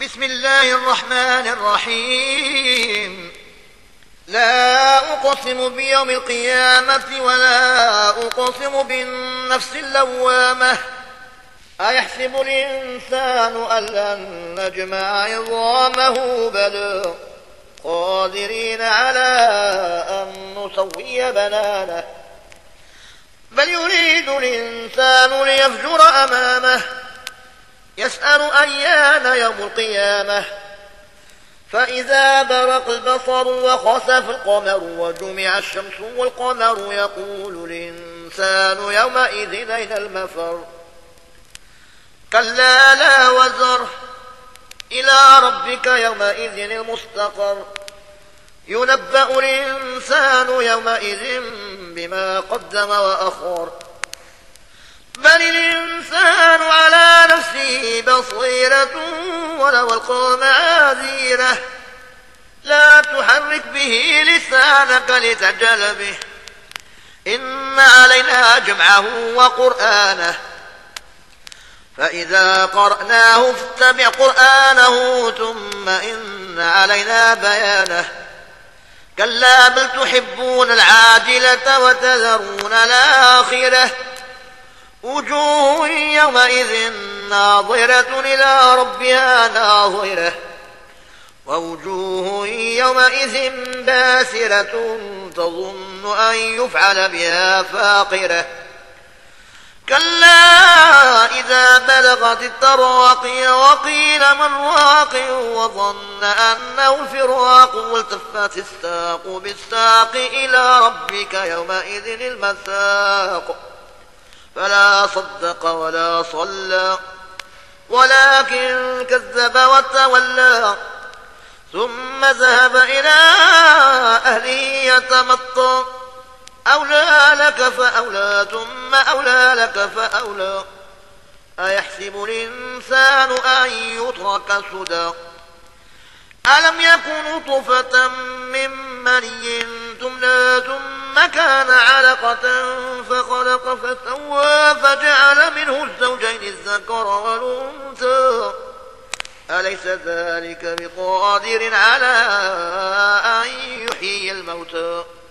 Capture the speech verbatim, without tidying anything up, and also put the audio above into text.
بسم الله الرحمن الرحيم. لا أقسم بيوم القيامة ولا أقسم بالنفس اللوامة. أيحسب الإنسان أن لن نجمع عظامه بلى قادرين على أن نسوي بنانه بل يريد الإنسان ليفجر أمامه يسأل أيان يوم القيامة فإذا برق البصر وخسف القمر وجمع الشمس والقمر يقول الإنسان يومئذ أين المفر كلا لا وزر إلى ربك يومئذ المستقر ينبأ الإنسان يومئذ بما قدم وأخر بل الإنسان على نفسه بصيرة ولو ألقى معاذيره لا تحرك به لسانك لتعجل به إن علينا جمعه وقرآنه فإذا قرأناه فاتبع قرآنه ثم إن علينا بيانه كلا بل تحبون العاجلة وتذرون الآخرة وجوه يومئذ ناظرة إلى ربها ناظرة ووجوه يومئذ باسرة تظن أن يفعل بها فاقرة كلا إذا بلغت التراقي وقيل من راق وظن أنه الفراق والتفت الساق بالساق إلى ربك يومئذ المساق فلا صدق ولا صلى ولكن كذب وتولى ثم ذهب إلى أهله يتمطى أولى لك فأولى ثم أولى لك فأولى أيحسب الإنسان أن يترك سدى ألم يكن طفة من مني تمنى ثم كان علقة فخلق فسوى فجعل منه الزوجين الذكر والأنثى أليس ذلك بقادر على أن يحيي الموتى